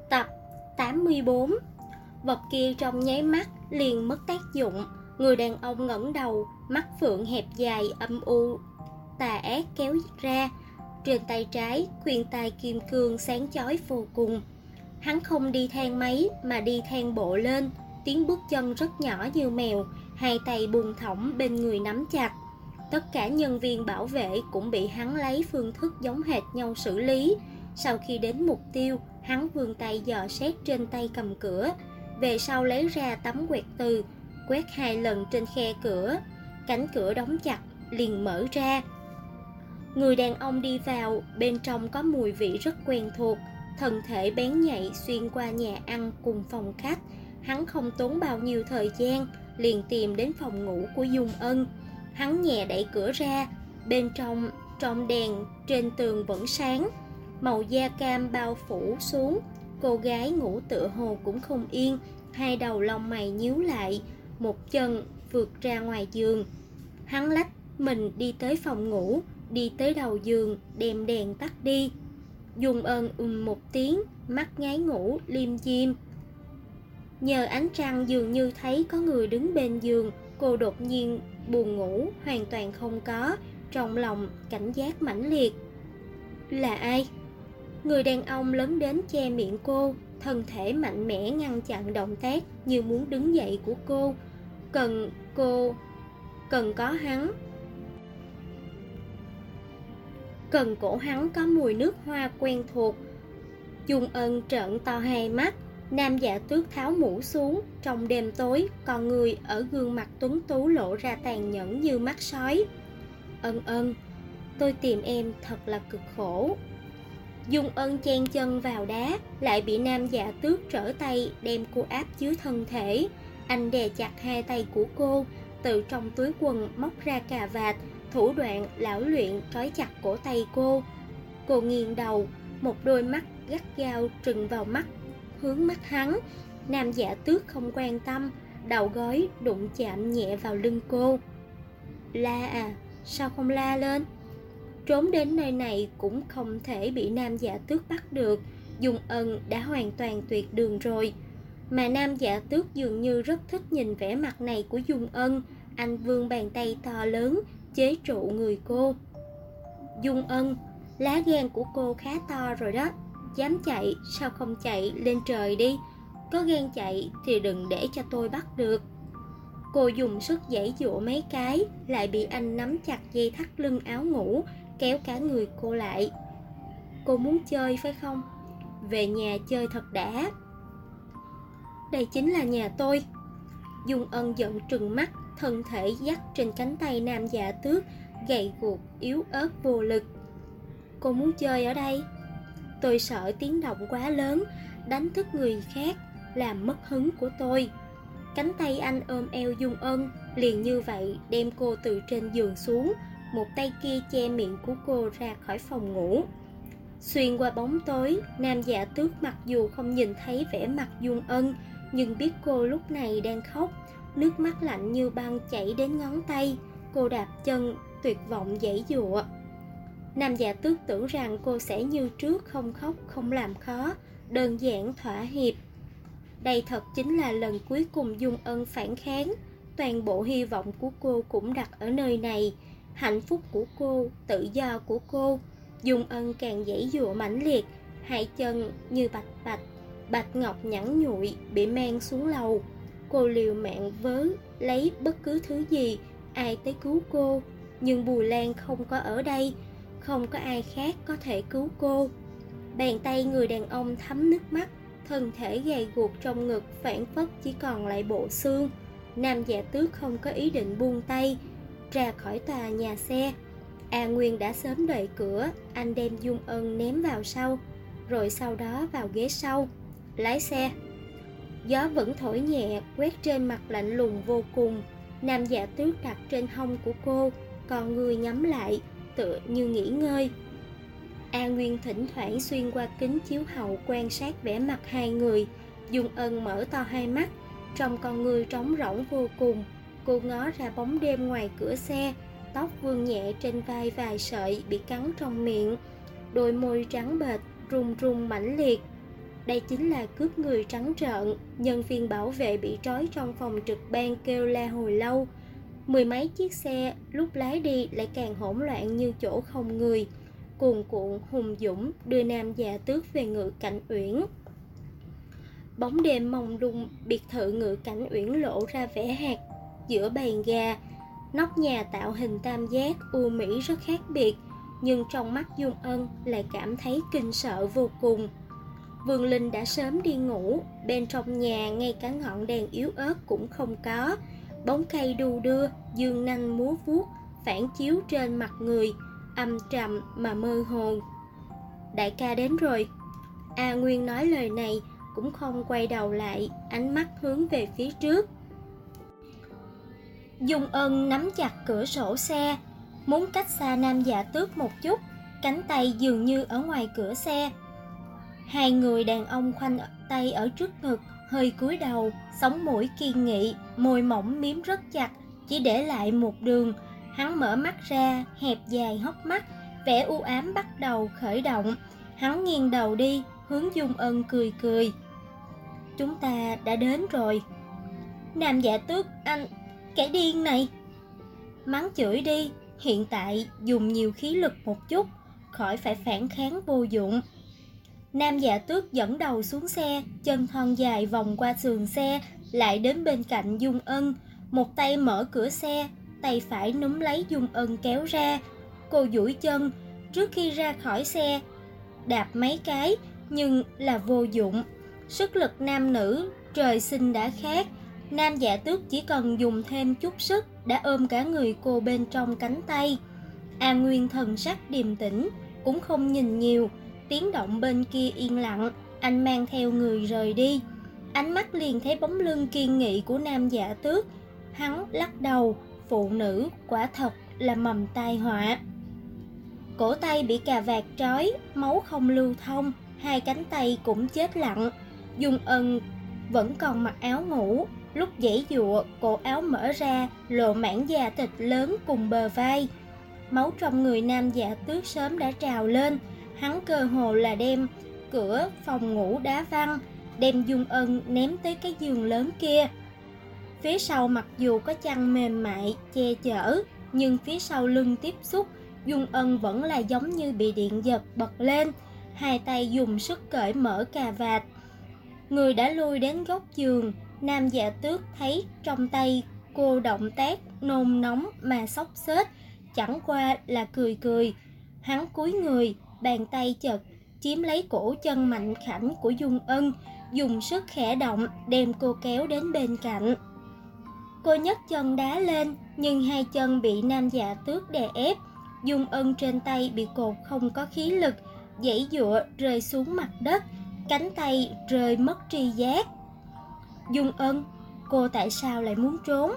Tập 84. Vật kia trong nháy mắt liền mất tác dụng. Người đàn ông ngẩng đầu, mắt phượng hẹp dài âm u tà ác kéo ra. Trên tay trái, khuyên tai kim cương sáng chói vô cùng. Hắn không đi thang máy mà đi thang bộ lên, tiếng bước chân rất nhỏ như mèo, hai tay buông thõng bên người nắm chặt. Tất cả nhân viên bảo vệ cũng bị hắn lấy phương thức giống hệt nhau xử lý. Sau khi đến mục tiêu, hắn vươn tay dò xét trên tay cầm cửa, về sau lấy ra tấm quẹt từ, quét 2 lần trên khe cửa. Cánh cửa đóng chặt, liền mở ra. Người đàn ông đi vào, bên trong có mùi vị rất quen thuộc. Thân thể bén nhạy xuyên qua nhà ăn cùng phòng khách. Hắn không tốn bao nhiêu thời gian, liền tìm đến phòng ngủ của Dung Ân. Hắn nhẹ đẩy cửa ra, bên trong đèn trên tường vẫn sáng, màu da cam bao phủ xuống. Cô gái ngủ tựa hồ cũng không yên, hai đầu lông mày nhíu lại, một chân vượt ra ngoài giường. Hắn lách mình đi tới phòng ngủ, đi tới đầu giường, đem đèn tắt đi. Dung Ân một tiếng, mắt ngáy ngủ liêm diêm. Nhờ ánh trăng dường như thấy có người đứng bên giường, cô đột nhiên buồn ngủ hoàn toàn không có, trong lòng cảnh giác mãnh liệt. Là ai? Người đàn ông lớn đến che miệng cô, thân thể mạnh mẽ ngăn chặn động tác như muốn đứng dậy của cô. Cần có hắn. Cần cổ hắn có mùi nước hoa quen thuộc. Dung Ân trợn to hai mắt. Nam Dạ Tước tháo mũ xuống, trong đêm tối, con người ở gương mặt tuấn tú lộ ra tàn nhẫn như mắt sói. Ân, tôi tìm em thật là cực khổ. Dung Ân chen chân vào đá, lại bị Nam Dạ Tước trở tay đem cô áp dưới thân thể. Anh đè chặt hai tay của cô, từ trong túi quần móc ra cà vạt, thủ đoạn lão luyện trói chặt cổ tay cô. Cô nghiêng đầu, một đôi mắt gắt gao trừng vào mắt, hướng mắt hắn. Nam Dạ Tước không quan tâm, đầu gối đụng chạm nhẹ vào lưng cô. La à, sao không la lên? Trốn đến nơi này cũng không thể bị Nam Dạ Tước bắt được. Dung Ân đã hoàn toàn tuyệt đường rồi. Mà Nam Dạ Tước dường như rất thích nhìn vẻ mặt này của Dung Ân. Anh vươn bàn tay to lớn chế trụ người cô. Dung Ân, lá gan của cô khá to rồi đó. Dám chạy, sao không chạy lên trời đi? Có gan chạy thì đừng để cho tôi bắt được. Cô dùng sức giãy giụa mấy cái, lại bị anh nắm chặt dây thắt lưng áo ngủ, kéo cả người cô lại. Cô muốn chơi phải không? Về nhà chơi thật đã. Đây chính là nhà tôi. Dung Ân giận trừng mắt, thân thể dắt trên cánh tay Nam Dạ Tước, gầy guộc, yếu ớt vô lực. Cô muốn chơi ở đây? Tôi sợ tiếng động quá lớn, đánh thức người khác, làm mất hứng của tôi. Cánh tay anh ôm eo Dung Ân, liền như vậy đem cô từ trên giường xuống, một tay kia che miệng của cô ra khỏi phòng ngủ. Xuyên qua bóng tối, Nam Dạ Tước mặc dù không nhìn thấy vẻ mặt Dung Ân, nhưng biết cô lúc này đang khóc, nước mắt lạnh như băng chảy đến ngón tay. Cô đạp chân, tuyệt vọng giãy giụa. Nam Dạ Tước tưởng rằng cô sẽ như trước không khóc, không làm khó, đơn giản thỏa hiệp. Đây thật chính là lần cuối cùng Dung Ân phản kháng. Toàn bộ hy vọng của cô cũng đặt ở nơi này. Hạnh phúc của cô, tự do của cô. Dung Ân càng giãy giụa mãnh liệt, hai chân như bạch ngọc nhẵn nhụi bị mang xuống lầu. Cô liều mạng vớ lấy bất cứ thứ gì, ai tới cứu cô. Nhưng Bùi Lan không có ở đây, không có ai khác có thể cứu cô. Bàn tay người đàn ông thấm nước mắt, thân thể gầy guộc trong ngực phảng phất chỉ còn lại bộ xương. Nam Dạ Tước không có ý định buông tay, ra khỏi tòa nhà xe. A Nguyên đã sớm đợi cửa, anh đem Dung Ân ném vào sau, rồi sau đó vào ghế sau, lái xe. Gió vẫn thổi nhẹ, quét trên mặt lạnh lùng vô cùng. Nam Dạ Tước đặt trên hông của cô, còn người nhắm lại, tựa như nghỉ ngơi. A Nguyên thỉnh thoảng xuyên qua kính chiếu hậu quan sát vẻ mặt hai người. Dung Ân mở to hai mắt, trong con người trống rỗng vô cùng. Cô ngó ra bóng đêm ngoài cửa xe, tóc vương nhẹ trên vai vài sợi bị cắn trong miệng, đôi môi trắng bệch run run mãnh liệt. đây chính là cướp người trắng trợn. Nhân viên bảo vệ bị trói trong phòng trực ban kêu la hồi lâu. Mười mấy chiếc xe lúc lái đi lại càng hỗn loạn như chỗ không người. Cuồn cuộn hùng dũng đưa Nam Dạ Tước về Ngự Cảnh Uyển. Bóng đêm mông lung, biệt thự Ngự Cảnh Uyển lộ ra vẻ hạt giữa bầy gà. Nóc nhà tạo hình tam giác u mỹ rất khác biệt, nhưng trong mắt Dung Ân lại cảm thấy kinh sợ vô cùng. Vương Linh đã sớm đi ngủ, bên trong nhà ngay cả ngọn đèn yếu ớt cũng không có. Bóng cây đu đưa, dương nanh múa vuốt, phản chiếu trên mặt người, âm trầm mà mơ hồ. Đại ca đến rồi. A Nguyên nói lời này cũng không quay đầu lại, ánh mắt hướng về phía trước. Dung Ân nắm chặt cửa sổ xe, muốn cách xa Nam Dạ Tước một chút, cánh tay dường như ở ngoài cửa xe. Hai người đàn ông khoanh tay ở trước ngực, hơi cúi đầu, sống mũi kiên nghị, môi mỏng miếm rất chặt, chỉ để lại một đường. Hắn mở mắt ra, hẹp dài hốc mắt, vẻ u ám bắt đầu khởi động. Hắn nghiêng đầu đi, hướng Dung Ân cười cười. Chúng ta đã đến rồi. Nam Dạ Tước, anh, kẻ điên này. Mắng chửi đi, hiện tại dùng nhiều khí lực một chút, khỏi phải phản kháng vô dụng. Nam Dạ Tước dẫn đầu xuống xe, chân thon dài vòng qua sườn xe, lại đến bên cạnh Dung Ân. Một tay mở cửa xe, tay phải núm lấy Dung Ân kéo ra. Cô duỗi chân, trước khi ra khỏi xe, đạp mấy cái, nhưng là vô dụng. Sức lực nam nữ, trời sinh đã khác. Nam Dạ Tước chỉ cần dùng thêm chút sức đã ôm cả người cô bên trong cánh tay. A Nguyên thần sắc điềm tĩnh, cũng không nhìn nhiều. Tiếng động bên kia yên lặng, anh mang theo người rời đi. Ánh mắt liền thấy bóng lưng kiên nghị của Nam Dạ Tước. Hắn lắc đầu, phụ nữ quả thật là mầm tai họa. Cổ tay bị cà vạt trói, máu không lưu thông, hai cánh tay cũng chết lặng. Dung Ân vẫn còn mặc áo ngủ, lúc giãy giụa, cổ áo mở ra, lộ mảng da thịt lớn cùng bờ vai. Máu trong người Nam Dạ Tước sớm đã trào lên, hắn cơ hồ là đem cửa phòng ngủ đá văng, đem Dung Ân ném tới cái giường lớn kia. Phía sau mặc dù có chăn mềm mại che chở, nhưng phía sau lưng tiếp xúc, Dung Ân vẫn là giống như bị điện giật bật lên, hai tay dùng sức cởi mở cà vạt. Người đã lui đến góc giường, Nam Dạ Tước thấy trong tay cô động tác nôn nóng mà xốc xếch, chẳng qua là cười cười. Hắn cúi người, bàn tay chợt chiếm lấy cổ chân mạnh khảnh của Dung Ân, dùng sức khẽ động đem cô kéo đến bên cạnh. Cô nhấc chân đá lên, nhưng hai chân bị Nam Dạ Tước đè ép. Dung Ân trên tay bị cột không có khí lực, giãy giụa rơi xuống mặt đất, cánh tay rơi mất tri giác. Dung Ân, cô tại sao lại muốn trốn?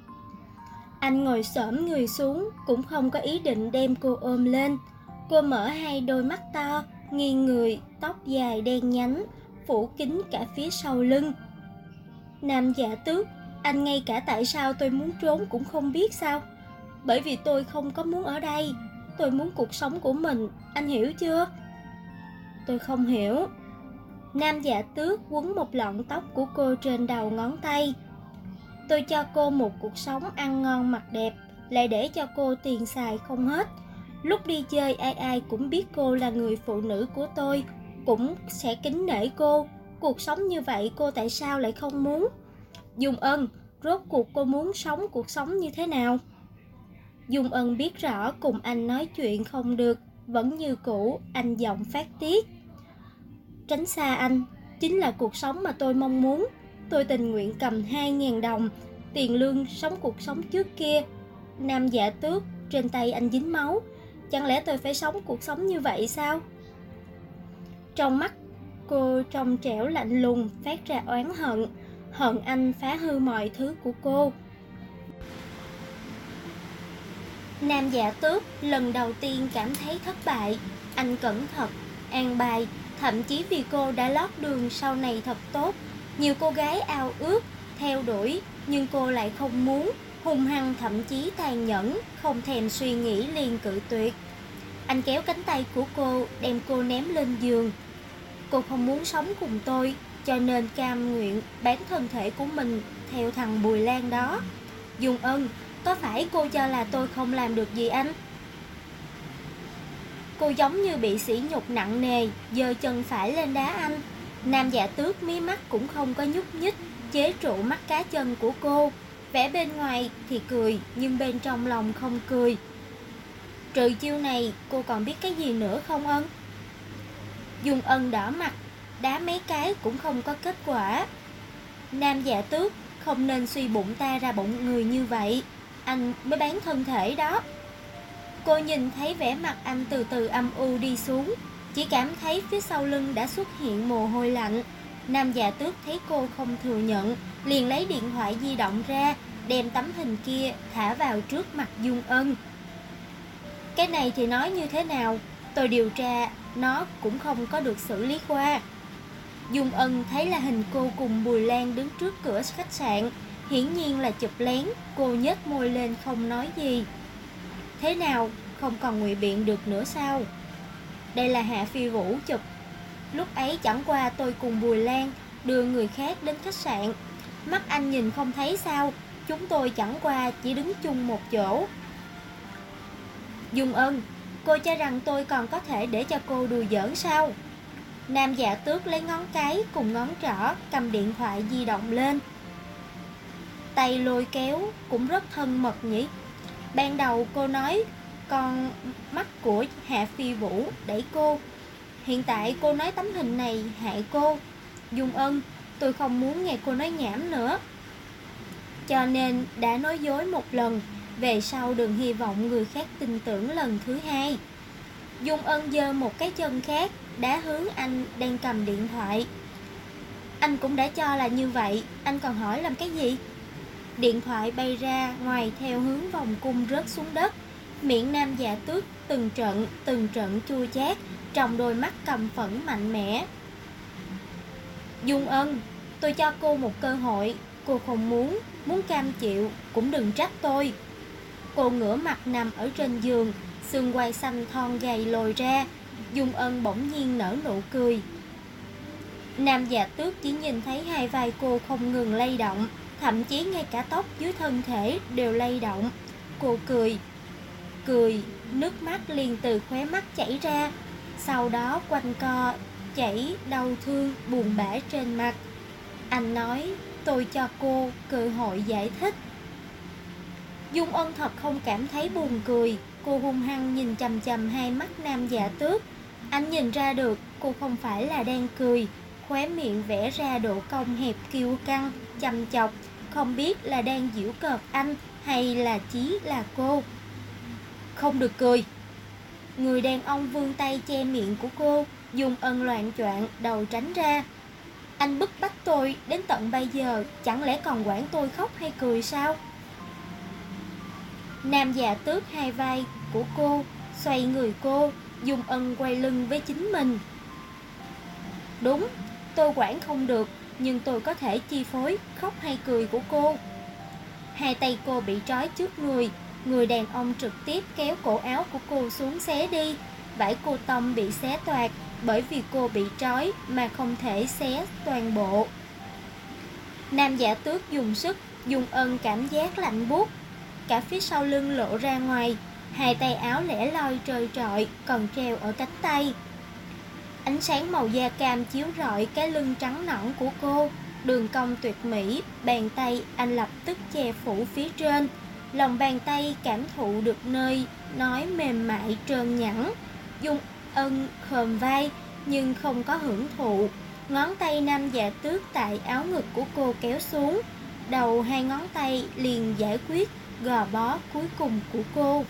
Anh ngồi xổm người xuống, cũng không có ý định đem cô ôm lên. Cô mở hai đôi mắt to, nghiêng người, tóc dài đen nhánh, phủ kín cả phía sau lưng. Nam Dạ Tước, anh ngay cả tại sao tôi muốn trốn cũng không biết sao? Bởi vì tôi không có muốn ở đây, tôi muốn cuộc sống của mình, anh hiểu chưa? Tôi không hiểu. Nam Dạ Tước quấn một lọn tóc của cô trên đầu ngón tay. Tôi cho cô một cuộc sống ăn ngon mặc đẹp, lại để cho cô tiền xài không hết. Lúc đi chơi ai ai cũng biết cô là người phụ nữ của tôi, cũng sẽ kính nể cô. Cuộc sống như vậy cô tại sao lại không muốn? Dung Ân, rốt cuộc cô muốn sống cuộc sống như thế nào? Dung Ân biết rõ cùng anh nói chuyện không được, vẫn như cũ, anh giọng phát tiết. Tránh xa anh, chính là cuộc sống mà tôi mong muốn. Tôi tình nguyện cầm 2.000 đồng, tiền lương sống cuộc sống trước kia. Nam Dạ Tước, trên tay anh dính máu. Chẳng lẽ tôi phải sống cuộc sống như vậy sao? Trong mắt cô trong trẻo lạnh lùng, phát ra oán hận. Hận anh phá hư mọi thứ của cô. Nam Dạ Tước lần đầu tiên cảm thấy thất bại. Anh cẩn thận, an bài, thậm chí vì cô đã lót đường sau này thật tốt. Nhiều cô gái ao ước, theo đuổi, nhưng cô lại không muốn. Hung hăng thậm chí tàn nhẫn, không thèm suy nghĩ liền cự tuyệt. Anh kéo cánh tay của cô, đem cô ném lên giường. Cô không muốn sống cùng tôi, cho nên cam nguyện bán thân thể của mình theo thằng Bùi Lan đó. Dung Ân, có phải cô cho là tôi không làm được gì anh? Cô giống như bị sỉ nhục nặng nề, giơ chân phải lên đá anh. Nam Dạ Tước mí mắt cũng không có nhúc nhích, chế trụ mắt cá chân của cô. Vẻ bên ngoài thì cười, nhưng bên trong lòng không cười. Trừ chiêu này, cô còn biết cái gì nữa không Ân? Dung Ân đỏ mặt, đá mấy cái cũng không có kết quả. Nam Dạ Tước, không nên suy bụng ta ra bụng người như vậy, anh mới bán thân thể đó. Cô nhìn thấy vẻ mặt anh từ từ âm u đi xuống, chỉ cảm thấy phía sau lưng đã xuất hiện mồ hôi lạnh. Nam Dạ Tước thấy cô không thừa nhận, liền lấy điện thoại di động ra, đem tấm hình kia thả vào trước mặt Dung Ân. Cái này thì nói như thế nào, tôi điều tra nó cũng không có được xử lý qua. Dung Ân thấy là hình cô cùng Bùi Lan đứng trước cửa khách sạn, hiển nhiên là chụp lén. Cô nhếch môi lên không nói gì. Thế nào, không còn ngụy biện được nữa sao? Đây là Hạ Phi Vũ chụp. Lúc ấy chẳng qua tôi cùng Bùi Lan đưa người khác đến khách sạn. Mắt anh nhìn không thấy sao? Chúng tôi chẳng qua chỉ đứng chung một chỗ. Dung Ân, cô cho rằng tôi còn có thể để cho cô đùa giỡn sao? Nam Dạ Tước lấy ngón cái cùng ngón trỏ cầm điện thoại di động lên. Tay lôi kéo cũng rất thân mật nhỉ. Ban đầu cô nói con mắt của Hạ Phi Vũ đẩy cô, hiện tại cô nói tấm hình này hại cô. Dung Ân, tôi không muốn nghe cô nói nhảm nữa. Cho nên đã nói dối một lần, về sau đừng hy vọng người khác tin tưởng lần thứ hai. Dung Ân giơ một cái chân khác đá hướng anh đang cầm điện thoại. Anh cũng đã cho là như vậy, anh còn hỏi làm cái gì? Điện thoại bay ra ngoài theo hướng vòng cung rớt xuống đất. Miệng Nam Dạ Tước từng trận chua chát, trong đôi mắt căm phẫn mạnh mẽ. Dung Ân, tôi cho cô một cơ hội, cô không muốn cam chịu cũng đừng trách tôi. Cô ngửa mặt nằm ở trên giường, xương quai xanh thon gầy lồi ra. Dung Ân bỗng nhiên nở nụ cười. Nam Dạ Tước chỉ nhìn thấy hai vai cô không ngừng lay động, thậm chí ngay cả tóc dưới thân thể đều lay động. Cô cười, nước mắt liền từ khóe mắt chảy ra, sau đó quanh co chảy đau thương buồn bã trên mặt. Anh nói tôi cho cô cơ hội giải thích. Dung Ân thật không cảm thấy buồn cười. Cô hung hăng nhìn chằm chằm hai mắt Nam Dạ Tước. Anh nhìn ra được cô không phải là đang cười, khóe miệng vẽ ra độ cong hẹp kiêu căng, chăm chọc, không biết là đang giễu cợt anh hay là chỉ là cô. Không được cười. Người đàn ông vươn tay che miệng của cô. Dung Ân loạng choạng đầu tránh ra. Anh bức bách tôi đến tận bây giờ, chẳng lẽ còn quản tôi khóc hay cười sao? Nam Dạ Tước hai vai của cô, xoay người cô. Dung Ân quay lưng với chính mình. Đúng, tôi quản không được, nhưng tôi có thể chi phối khóc hay cười của cô. Hai tay cô bị trói trước người. Người đàn ông trực tiếp kéo cổ áo của cô xuống xé đi. Vải cô tông bị xé toạc, bởi vì cô bị trói mà không thể xé toàn bộ. Nam Dạ Tước dùng sức. Dung Ân cảm giác lạnh buốt, cả phía sau lưng lộ ra ngoài. Hai tay áo lẻ loi trơ trọi còn treo ở cánh tay. Ánh sáng màu da cam chiếu rọi cái lưng trắng nõn của cô, đường cong tuyệt mỹ. Bàn tay anh lập tức che phủ phía trên. Lòng bàn tay cảm thụ được nơi nói mềm mại trơn nhẵn. Dung Ân khom vai nhưng không có hưởng thụ. Ngón tay Nam Dạ Tước tại áo ngực của cô kéo xuống, đầu hai ngón tay liền giải quyết gò bó cuối cùng của cô.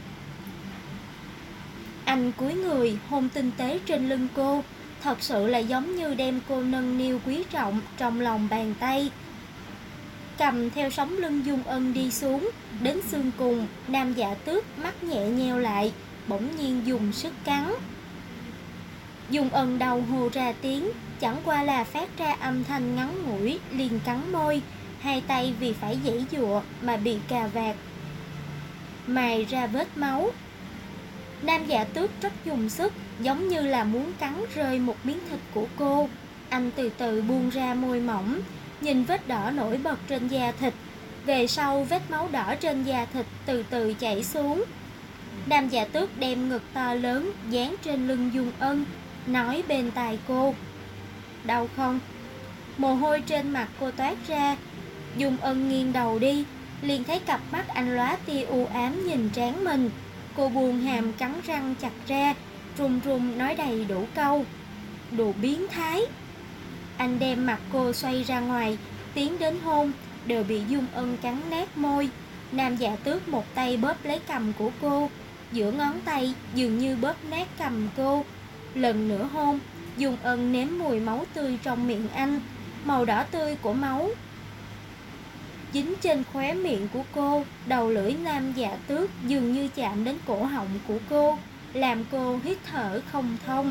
Anh cúi người hôn tinh tế trên lưng cô, thật sự là giống như đem cô nâng niu quý trọng trong lòng bàn tay. Cầm theo sống lưng Dung Ân đi xuống, đến xương cùng. Nam Dạ Tước mắt nhẹ nheo lại, bỗng nhiên dùng sức cắn. Dung Ân đau hô ra tiếng, chẳng qua là phát ra âm thanh ngắn ngủi, liền cắn môi. Hai tay vì phải giãy giụa mà bị cà vạt, mài ra vết máu. Nam Dạ Tước rất dùng sức, giống như là muốn cắn rơi một miếng thịt của cô. Anh từ từ buông ra môi mỏng, nhìn vết đỏ nổi bật trên da thịt. Về sau vết máu đỏ trên da thịt từ từ chảy xuống. Nam Dạ Tước đem ngực to lớn dán trên lưng Dung Ân, nói bên tai cô: "Đau không?" Mồ hôi trên mặt cô toát ra. Dung Ân nghiêng đầu đi, liền thấy cặp mắt anh lóa tia u ám nhìn trán mình. Cô buông hàm cắn răng chặt ra, run run nói đầy đủ câu: "Đồ biến thái." Anh đem mặt cô xoay ra ngoài, tiến đến hôn, đều bị Dung Ân cắn nát môi. Nam Dạ Tước một tay bóp lấy cằm của cô, giữa ngón tay dường như bóp nát cằm cô. Lần nữa hôn, Dung Ân nếm mùi máu tươi trong miệng anh, màu đỏ tươi của máu dính trên khóe miệng của cô. Đầu lưỡi Nam Dạ Tước dường như chạm đến cổ họng của cô, làm cô hít thở không thông.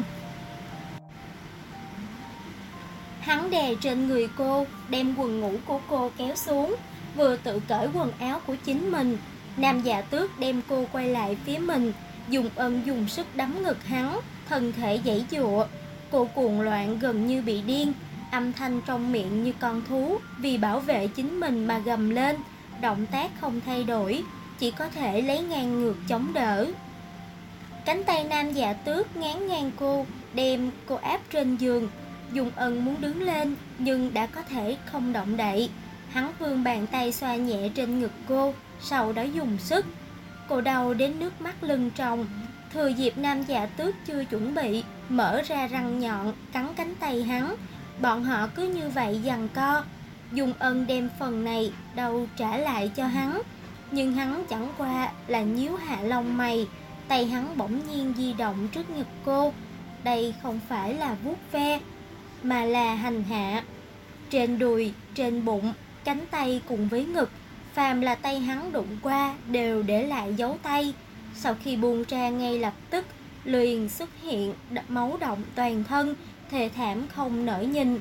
Hắn đè trên người cô, đem quần ngủ của cô kéo xuống, vừa tự cởi quần áo của chính mình. Nam Dạ Tước đem cô quay lại phía mình, Dung Ân dùng sức đấm ngực hắn, thân thể giãy giụa. Cô cuồng loạn gần như bị điên, âm thanh trong miệng như con thú vì bảo vệ chính mình mà gầm lên, động tác không thay đổi, chỉ có thể lấy ngang ngược chống đỡ. Cánh tay Nam Dạ Tước ngán ngang cô, đem cô áp trên giường. Dung Ân muốn đứng lên nhưng đã có thể không động đậy. Hắn vươn bàn tay xoa nhẹ trên ngực cô, sau đó dùng sức. Cô đau đến nước mắt lưng tròng. Thừa dịp Nam Dạ Tước chưa chuẩn bị, mở ra răng nhọn cắn cánh tay hắn. Bọn họ cứ như vậy giằng co. Dung Ân đem phần này đau trả lại cho hắn, nhưng hắn chẳng qua là nhíu hạ lông mày. Tay hắn bỗng nhiên di động trước ngực cô. Đây không phải là vuốt ve, mà là hành hạ. Trên đùi, trên bụng, cánh tay cùng với ngực, phàm là tay hắn đụng qua đều để lại dấu tay. Sau khi buông ra ngay lập tức liền xuất hiện máu động toàn thân, thê thảm không nỡ nhìn.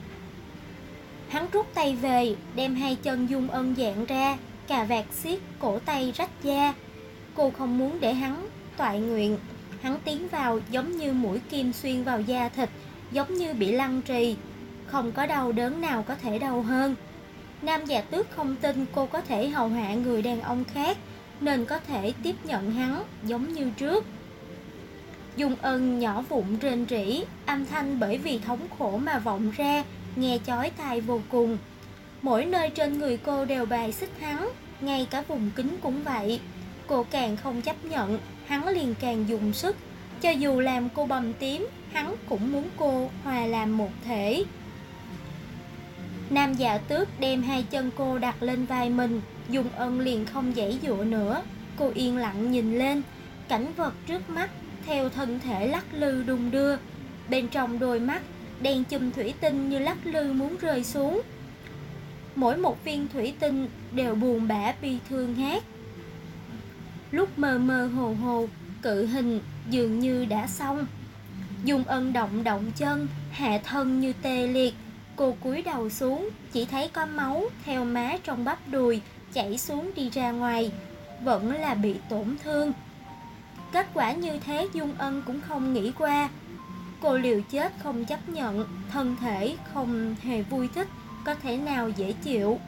Hắn rút tay về, đem hai chân Dung Ân dạn ra, cà vạt xiết cổ tay rách da. Cô không muốn để hắn toại nguyện. Hắn tiến vào giống như mũi kim xuyên vào da thịt, giống như bị lăng trì. Không có đau đớn nào có thể đau hơn. Nam Dạ Tước không tin cô có thể hầu hạ người đàn ông khác, nên có thể tiếp nhận hắn giống như trước. Dung Ân nhỏ vụn rên rỉ, âm thanh bởi vì thống khổ mà vọng ra, nghe chói tai vô cùng. Mỗi nơi trên người cô đều bài xích hắn, ngay cả vùng kính cũng vậy. Cô càng không chấp nhận, hắn liền càng dùng sức. Cho dù làm cô bầm tím, hắn cũng muốn cô hòa làm một thể. Nam Dạ Tước đem hai chân cô đặt lên vai mình, Dung Ân liền không giãy giụa nữa. Cô yên lặng nhìn lên, cảnh vật trước mắt theo thân thể lắc lư đung đưa. Bên trong đôi mắt, đèn chùm thủy tinh như lắc lư muốn rơi xuống. Mỗi một viên thủy tinh đều buồn bã bi thương hát. Lúc mơ mơ hồ hồ, cự hình dường như đã xong. Dung Ân động động chân, hạ thân như tê liệt. Cô cúi đầu xuống, chỉ thấy có máu theo má trong bắp đùi chảy xuống đi ra ngoài, vẫn là bị tổn thương. Kết quả như thế Dung Ân cũng không nghĩ qua. Cô liều chết không chấp nhận, thân thể không hề vui thích, có thể nào dễ chịu.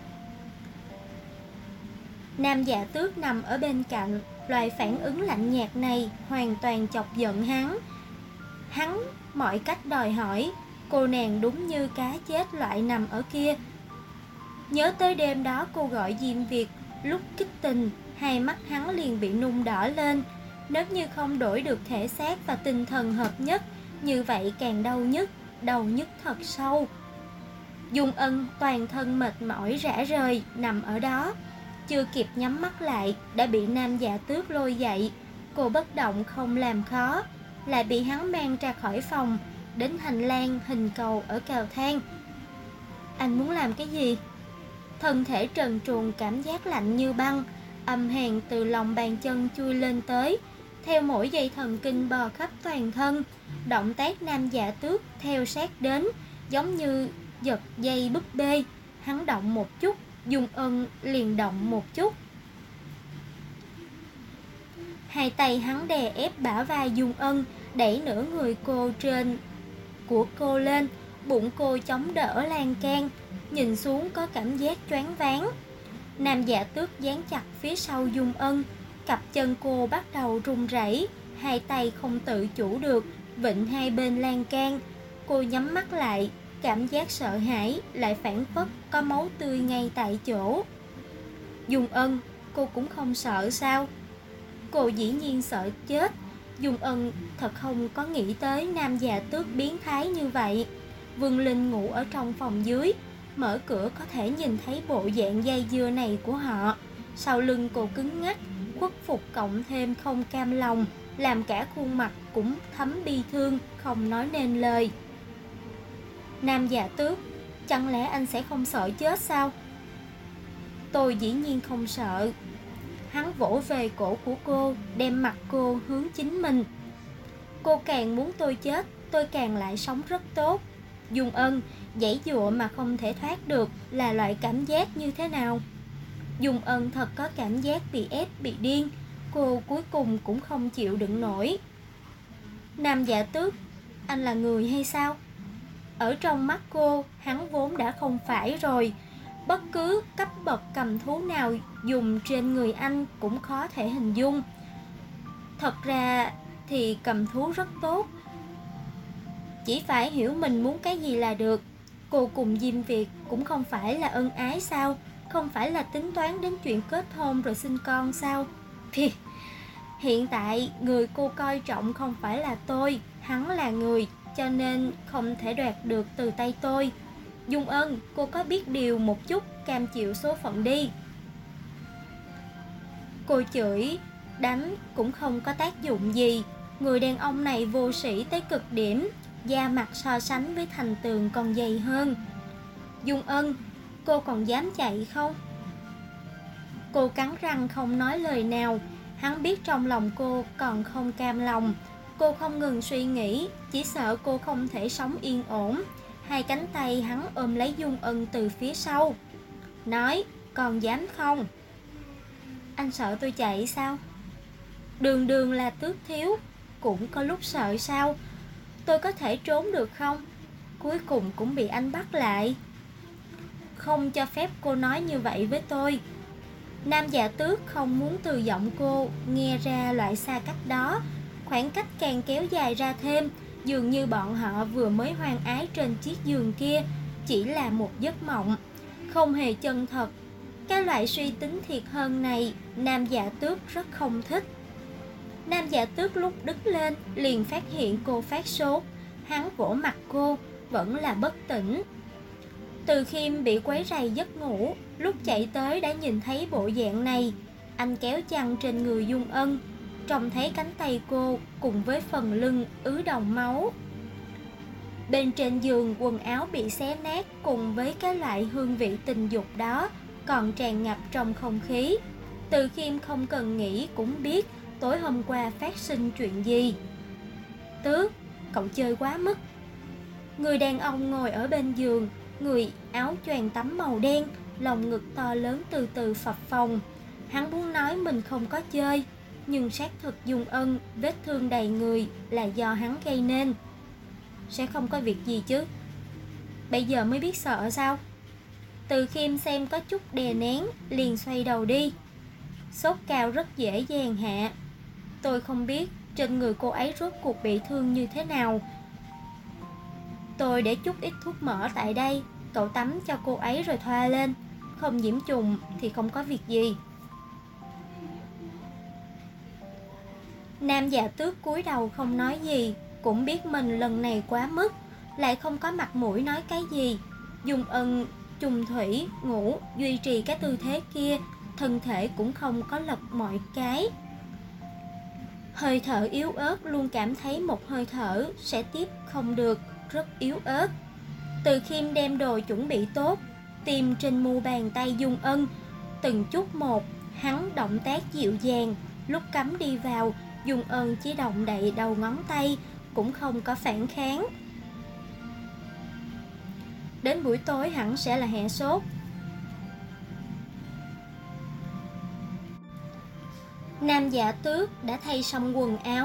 Nam Dạ Tước nằm ở bên cạnh, loại phản ứng lạnh nhạt này hoàn toàn chọc giận hắn. Hắn mọi cách đòi hỏi, cô nàng đúng như cá chết loại nằm ở kia. Nhớ tới đêm đó cô gọi Diêm Việt, lúc kích tình, hai mắt hắn liền bị nung đỏ lên. Nếu như không đổi được thể xác và tinh thần hợp nhất, như vậy càng đau nhức thật sâu. Dung Ân toàn thân mệt mỏi rã rời, nằm ở đó. Chưa kịp nhắm mắt lại, đã bị Nam Dạ Tước lôi dậy. Cô bất động không làm khó, lại bị hắn mang ra khỏi phòng, đến hành lang hình cầu ở cầu thang. Anh muốn làm cái gì? Thân thể trần truồng cảm giác lạnh như băng, âm hàn từ lòng bàn chân chui lên tới, theo mỗi dây thần kinh bò khắp toàn thân. Động tác Nam Dạ Tước theo sát đến, giống như giật dây búp bê. Hắn động một chút, Dung Ân liền động một chút. Hai tay hắn đè ép bả vai Dung Ân, đẩy nửa người cô trên của cô lên, bụng cô chống đỡ lan can, nhìn xuống có cảm giác choáng váng. Nam Dạ Tước dán chặt phía sau Dung Ân, cặp chân cô bắt đầu run rẩy, hai tay không tự chủ được vịn hai bên lan can. Cô nhắm mắt lại, cảm giác sợ hãi lại phảng phất có máu tươi ngay tại chỗ. Dung Ân, cô cũng không sợ sao? Cô dĩ nhiên sợ chết. Dung Ân thật không có nghĩ tới Nam Dạ Tước biến thái như vậy. Vương Linh ngủ ở trong phòng dưới, mở cửa có thể nhìn thấy bộ dạng dây dưa này của họ. Sau lưng cô cứng ngắc, khuất phục cộng thêm không cam lòng, làm cả khuôn mặt cũng thấm bi thương, không nói nên lời. Nam Dạ Tước, chẳng lẽ anh sẽ không sợ chết sao? Tôi dĩ nhiên không sợ. Hắn vỗ về cổ của cô, đem mặt cô hướng chính mình. Cô càng muốn tôi chết, tôi càng lại sống rất tốt. Dung Ân, giãy giụa mà không thể thoát được là loại cảm giác như thế nào? Dung Ân thật có cảm giác bị ép, bị điên. Cô cuối cùng cũng không chịu đựng nổi. Nam Dạ Tước, anh là người hay sao? Ở trong mắt cô, hắn vốn đã không phải rồi. Bất cứ cấp bậc cầm thú nào dùng trên người anh cũng khó thể hình dung. Thật ra thì cầm thú rất tốt, chỉ phải hiểu mình muốn cái gì là được. Cô cùng Diêm Việt cũng không phải là ân ái sao? Không phải là tính toán đến chuyện kết hôn rồi sinh con sao? Thì hiện tại người cô coi trọng không phải là tôi, hắn là người, cho nên không thể đoạt được từ tay tôi. Dung Ân, cô có biết điều một chút, cam chịu số phận đi. Cô chửi, đánh cũng không có tác dụng gì. Người đàn ông này vô sĩ tới cực điểm, da mặt so sánh với thành tường còn dày hơn. Dung Ân, cô còn dám chạy không? Cô cắn răng không nói lời nào. Hắn biết trong lòng cô còn không cam lòng. Cô không ngừng suy nghĩ, chỉ sợ cô không thể sống yên ổn. Hai cánh tay hắn ôm lấy Dung Ân từ phía sau, nói, còn dám không? Anh sợ tôi chạy sao? Đường đường là tước thiếu, cũng có lúc sợ sao? Tôi có thể trốn được không? Cuối cùng cũng bị anh bắt lại. Không cho phép cô nói như vậy với tôi. Nam Dạ Tước không muốn từ giọng cô nghe ra loại xa cách đó. Khoảng cách càng kéo dài ra thêm, dường như bọn họ vừa mới hoan ái trên chiếc giường kia chỉ là một giấc mộng, không hề chân thật. Cái loại suy tính thiệt hơn này, Nam Dạ Tước rất không thích. Nam Dạ Tước lúc đứng lên liền phát hiện cô phát sốt. Hắn vỗ mặt cô, vẫn là bất tỉnh. Từ Khiêm bị quấy rầy giấc ngủ, lúc chạy tới đã nhìn thấy bộ dạng này. Anh kéo chăn trên người Dung Ân, trông thấy cánh tay cô cùng với phần lưng ứ đồng máu. Bên trên giường quần áo bị xé nát cùng với cái loại hương vị tình dục đó còn tràn ngập trong không khí. Từ Khiêm không cần nghĩ cũng biết tối hôm qua phát sinh chuyện gì. Tước, cậu chơi quá mức. Người đàn ông ngồi ở bên giường, người áo choàng tắm màu đen, lồng ngực to lớn từ từ phập phồng. Hắn muốn nói mình không có chơi, nhưng xác thực Dung Ân vết thương đầy người là do hắn gây nên. Sẽ không có việc gì chứ? Bây giờ mới biết sợ sao? Từ Khiêm xem có chút đè nén, liền xoay đầu đi. Sốt cao rất dễ dàng hạ. Tôi không biết trên người cô ấy rốt cuộc bị thương như thế nào. Tôi để chút ít thuốc mỡ tại đây, cậu tắm cho cô ấy rồi thoa lên. Không nhiễm trùng thì không có việc gì. Nam Dạ Tước cúi đầu không nói gì, cũng biết mình lần này quá mức, lại không có mặt mũi nói cái gì. Dung Ân trùng thủy ngủ, duy trì cái tư thế kia, thân thể cũng không có lật mọi cái. Hơi thở yếu ớt, luôn cảm thấy một hơi thở sẽ tiếp không được, rất yếu ớt. Từ Khiêm đem đồ chuẩn bị tốt, tìm trên mu bàn tay Dung Ân, từng chút một. Hắn động tác dịu dàng, lúc cắm đi vào, Dung Ân chỉ động đậy đầu ngón tay, cũng không có phản kháng. Đến buổi tối hẳn sẽ là hạ sốt. Nam Dạ Tước đã thay xong quần áo,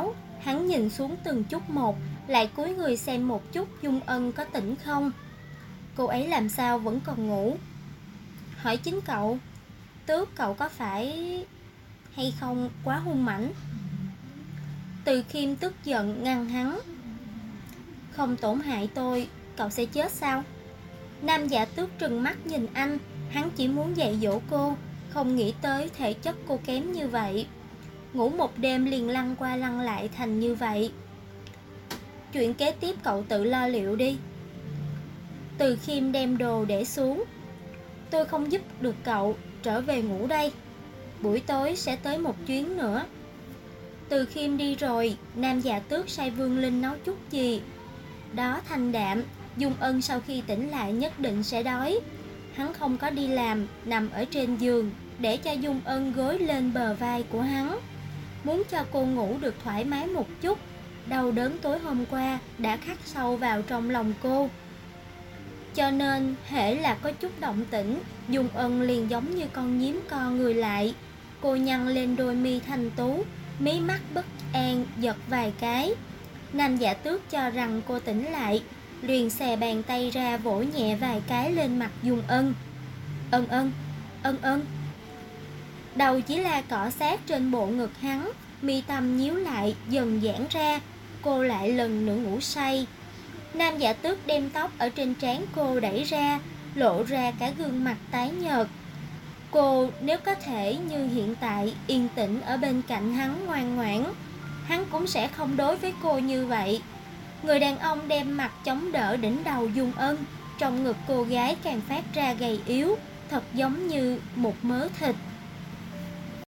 Hắn nhìn xuống từng chút một, lại cúi người xem một chút Dung Ân có tỉnh không. Cô ấy làm sao vẫn còn ngủ. Hỏi chính cậu, Tước cậu có phải hay không quá hung mãnh? Từ Khiêm tức giận ngăn hắn. Không tổn hại tôi, cậu sẽ chết sao? Nam Dạ Tước trừng mắt nhìn anh. Hắn chỉ muốn dạy dỗ cô, không nghĩ tới thể chất cô kém như vậy. Ngủ một đêm liền lăn qua lăn lại thành như vậy. Chuyện kế tiếp cậu tự lo liệu đi. Từ Khiêm đem đồ để xuống. Tôi không giúp được cậu, trở về ngủ đây. Buổi tối sẽ tới một chuyến nữa. Từ Khiêm đi rồi, Nam Dạ Tước sai Vương Linh nấu chút gì đó thanh đạm. Dung Ân sau khi tỉnh lại nhất định sẽ đói. Hắn không có đi làm, nằm ở trên giường, để cho Dung Ân gối lên bờ vai của hắn, muốn cho cô ngủ được thoải mái một chút. Đau đớn tối hôm qua đã khắc sâu vào trong lòng cô, cho nên hễ là có chút động tĩnh, Dung Ân liền giống như con nhím co người lại. Cô nhăn lên đôi mi thanh tú, mí mắt bất an giật vài cái. Nam Dạ Tước cho rằng cô tỉnh lại, liền xè bàn tay ra vỗ nhẹ vài cái lên mặt Dung Ân. Ân ân, ân ân. Đầu chỉ là cọ sát trên bộ ngực hắn, mi tâm nhíu lại dần giãn ra, cô lại lần nữa ngủ say. Nam Dạ Tước đem tóc ở trên trán cô đẩy ra, lộ ra cả gương mặt tái nhợt. Cô nếu có thể như hiện tại yên tĩnh ở bên cạnh hắn ngoan ngoãn, hắn cũng sẽ không đối với cô như vậy. Người đàn ông đem mặt chống đỡ đỉnh đầu Dung Ân, trong ngực cô gái càng phát ra gầy yếu, thật giống như một mớ thịt.